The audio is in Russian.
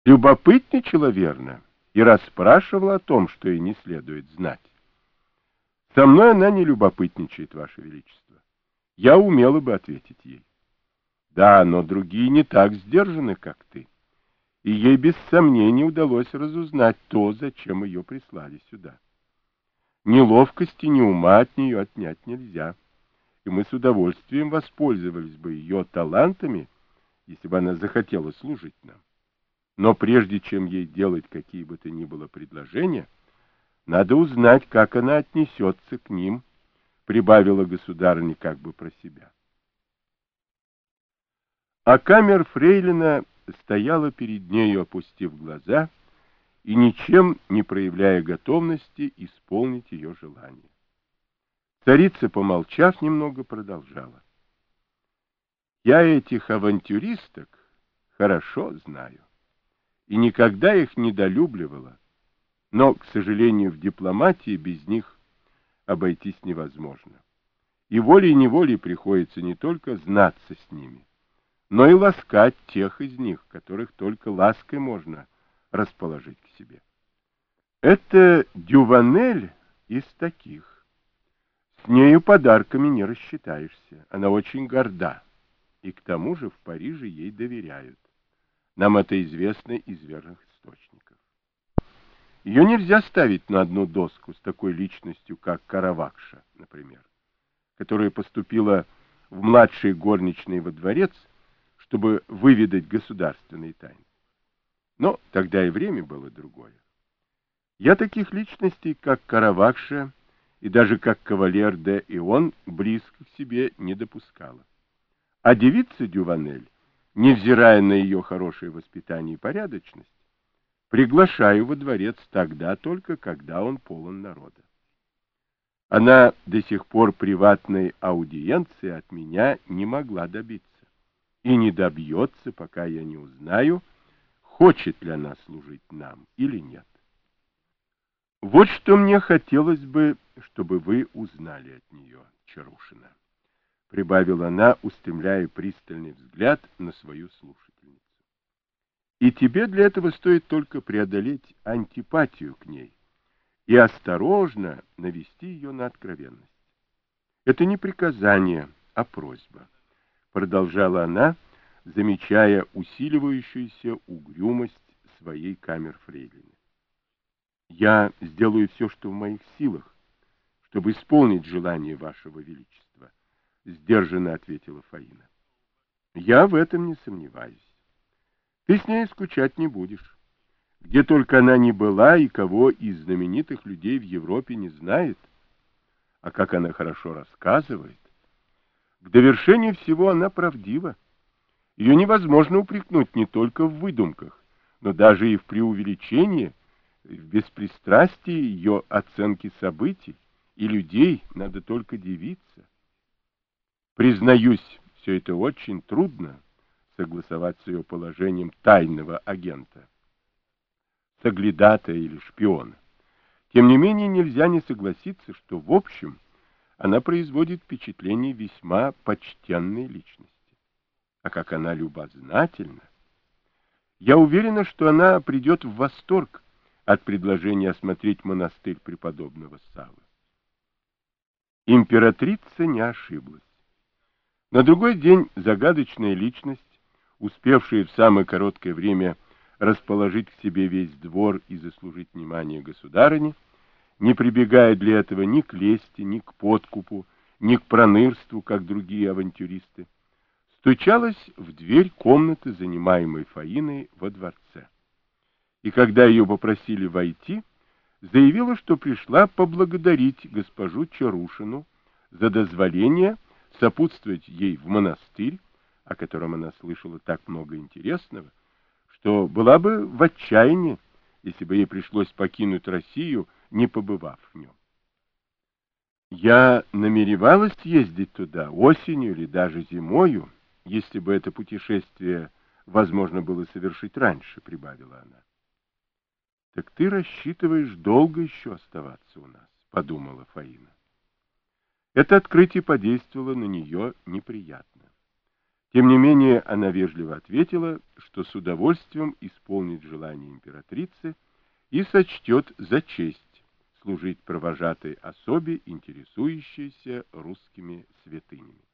Любопытничала верно и расспрашивала о том, что ей не следует знать. Со мной она не любопытничает, Ваше Величество. Я умела бы ответить ей. Да, но другие не так сдержаны, как ты. И ей без сомнений удалось разузнать то, зачем ее прислали сюда. Ни ловкости, ни ума от нее отнять нельзя. И мы с удовольствием воспользовались бы ее талантами, если бы она захотела служить нам. Но прежде чем ей делать какие бы то ни было предложения, надо узнать, как она отнесется к ним, прибавила государыня как бы про себя. А камер-фрейлина стояла перед нею, опустив глаза и ничем не проявляя готовности исполнить ее желание. Царица, помолчав немного, продолжала. «Я этих авантюристок хорошо знаю и никогда их недолюбливала, но, к сожалению, в дипломатии без них обойтись невозможно. И волей-неволей приходится не только знаться с ними, но и ласкать тех из них, которых только лаской можно расположить к себе. Это Дюванель из таких. С нею подарками не рассчитаешься. Она очень горда. И к тому же в Париже ей доверяют. Нам это известно из верных источников. Ее нельзя ставить на одну доску с такой личностью, как Каравакша, например, которая поступила в младшие горничные во дворец, чтобы выведать государственные тайны. Но тогда и время было другое. Я таких личностей, как Каравакша и даже как кавалер де Ион, близко к себе не допускала. А девица Дюванель, невзирая на ее хорошее воспитание и порядочность, приглашаю во дворец тогда только, когда он полон народа. Она до сих пор приватной аудиенции от меня не могла добиться. И не добьется, пока я не узнаю, хочет ли она служить нам или нет. Вот что мне хотелось бы, чтобы вы узнали от нее, Чарушина, прибавила она, устремляя пристальный взгляд на свою слушательницу. И тебе для этого стоит только преодолеть антипатию к ней и осторожно навести ее на откровенность. Это не приказание, а просьба, продолжала она, замечая усиливающуюся угрюмость своей камер-фрейлины. Я сделаю все, что в моих силах, чтобы исполнить желание вашего величества, сдержанно ответила Фаина. Я в этом не сомневаюсь. Ты с ней скучать не будешь. Где только она ни была и кого из знаменитых людей в Европе не знает, а как она хорошо рассказывает. К довершению всего она правдива. Ее невозможно упрекнуть не только в выдумках, но даже и в преувеличении, в беспристрастии ее оценки событий и людей надо только дивиться. Признаюсь, все это очень трудно согласовать с ее положением тайного агента, соглядатая или шпиона. Тем не менее, нельзя не согласиться, что в общем она производит впечатление весьма почтенной личности. А как она любознательна! Я уверена, что она придет в восторг от предложения осмотреть монастырь преподобного Саввы. Императрица не ошиблась. На другой день загадочная личность, успевшая в самое короткое время расположить к себе весь двор и заслужить внимание государыни, не прибегая для этого ни к лести, ни к подкупу, ни к пронырству, как другие авантюристы, стучалась в дверь комнаты, занимаемой Фаиной во дворце. И когда ее попросили войти, заявила, что пришла поблагодарить госпожу Чарушину за дозволение сопутствовать ей в монастырь, о котором она слышала так много интересного, что была бы в отчаянии, если бы ей пришлось покинуть Россию, не побывав в нем. Я намеревалась ездить туда осенью или даже зимою, если бы это путешествие возможно было совершить раньше, прибавила она. Так ты рассчитываешь долго еще оставаться у нас, подумала Фаина. Это открытие подействовало на нее неприятно. Тем не менее, она вежливо ответила, что с удовольствием исполнит желание императрицы и сочтет за честь служить провожатой особе, интересующейся русскими святынями.